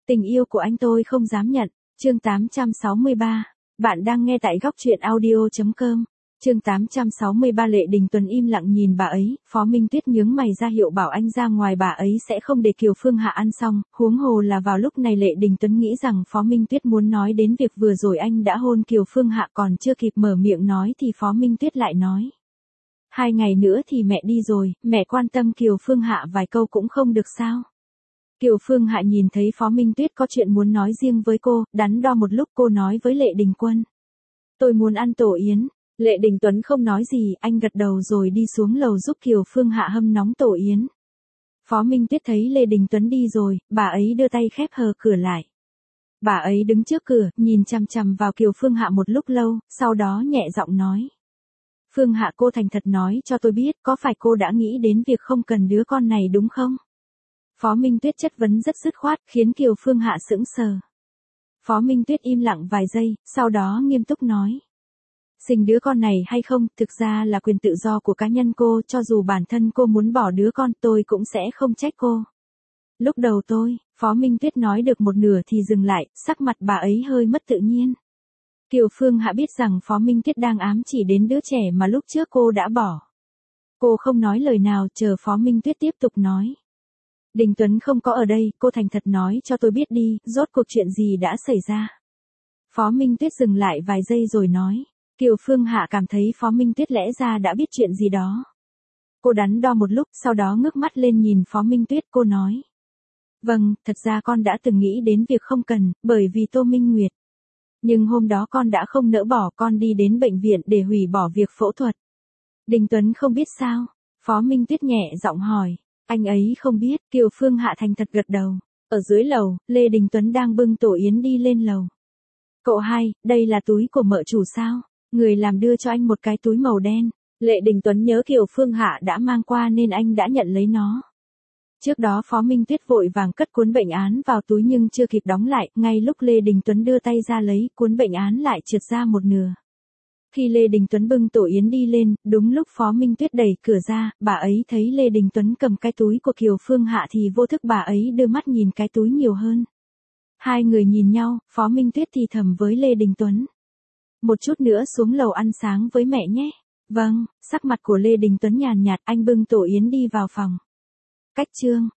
Tình yêu của anh tôi không dám nhận. Chương 863. Bạn đang nghe tại góc truyện audio.com. Chương 863. Lệ Đình Tuấn im lặng nhìn bà ấy, Phó Minh Tuyết nhướng mày ra hiệu bảo anh ra ngoài, bà ấy sẽ không để Kiều Phương Hạ ăn xong, huống hồ là vào lúc này Lệ Đình Tuấn nghĩ rằng Phó Minh Tuyết muốn nói đến việc vừa rồi anh đã hôn Kiều Phương Hạ, còn chưa kịp mở miệng nói thì Phó Minh Tuyết lại nói. 2 ngày nữa thì mẹ đi rồi, mẹ quan tâm Kiều Phương Hạ vài câu cũng không được sao? Kiều Phương Hạ nhìn thấy Phó Minh Tuyết có chuyện muốn nói riêng với cô, đắn đo một lúc cô nói với Lệ Đình Quân. Tôi muốn ăn tổ yến. Lệ Đình Tuấn không nói gì, anh gật đầu rồi đi xuống lầu giúp Kiều Phương Hạ hâm nóng tổ yến. Phó Minh Tuyết thấy Lệ Đình Tuấn đi rồi, bà ấy đưa tay khép hờ cửa lại. Bà ấy đứng trước cửa, nhìn chằm chằm vào Kiều Phương Hạ một lúc lâu, sau đó nhẹ giọng nói. Phương Hạ, cô thành thật nói cho tôi biết, có phải cô đã nghĩ đến việc không cần đứa con này đúng không? Phó Minh Tuyết chất vấn rất dứt khoát, khiến Kiều Phương Hạ sững sờ. Phó Minh Tuyết im lặng vài giây, sau đó nghiêm túc nói. Sinh đứa con này hay không, thực ra là quyền tự do của cá nhân cô, cho dù bản thân cô muốn bỏ đứa con, tôi cũng sẽ không trách cô. Lúc đầu Phó Minh Tuyết nói được một nửa thì dừng lại, sắc mặt bà ấy hơi mất tự nhiên. Kiều Phương Hạ biết rằng Phó Minh Tuyết đang ám chỉ đến đứa trẻ mà lúc trước cô đã bỏ. Cô không nói lời nào, chờ Phó Minh Tuyết tiếp tục nói. Đình Tuấn không có ở đây, cô thành thật nói cho tôi biết đi, rốt cuộc chuyện gì đã xảy ra. Phó Minh Tuyết dừng lại vài giây rồi nói. Kiều Phương Hạ cảm thấy Phó Minh Tuyết lẽ ra đã biết chuyện gì đó. Cô đắn đo một lúc, sau đó ngước mắt lên nhìn Phó Minh Tuyết, cô nói. Vâng, thật ra con đã từng nghĩ đến việc không cần, bởi vì Tô Minh Nguyệt. Nhưng hôm đó con đã không nỡ bỏ, con đi đến bệnh viện để hủy bỏ việc phẫu thuật. Đình Tuấn không biết sao? Phó Minh Tuyết nhẹ giọng hỏi. Anh ấy không biết, Kiều Phương Hạ thành thật gật đầu. Ở dưới lầu, Lê Đình Tuấn đang bưng tổ yến đi lên lầu. Cậu hai, đây là túi của mợ chủ sao? Người làm đưa cho anh một cái túi màu đen. Lệ Đình Tuấn nhớ Kiều Phương Hạ đã mang qua nên anh đã nhận lấy nó. Trước đó Phó Minh Tuyết vội vàng cất cuốn bệnh án vào túi nhưng chưa kịp đóng lại, ngay lúc Lê Đình Tuấn đưa tay ra lấy, cuốn bệnh án lại trượt ra một nửa. Khi Lê Đình Tuấn bưng tổ yến đi lên, đúng lúc Phó Minh Tuyết đẩy cửa ra, bà ấy thấy Lê Đình Tuấn cầm cái túi của Kiều Phương Hạ thì vô thức bà ấy đưa mắt nhìn cái túi nhiều hơn. Hai người nhìn nhau, Phó Minh Tuyết thì thầm với Lê Đình Tuấn. Một chút nữa xuống lầu ăn sáng với mẹ nhé. Vâng, sắc mặt của Lê Đình Tuấn nhàn nhạt, anh bưng tổ yến đi vào phòng. Cách chương